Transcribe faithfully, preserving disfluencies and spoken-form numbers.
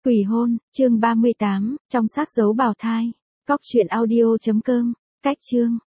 Quỷ hôn, chương ba mươi tám, trong xác giấu bào thai. Cóc truyện audio chấm com, cách chương.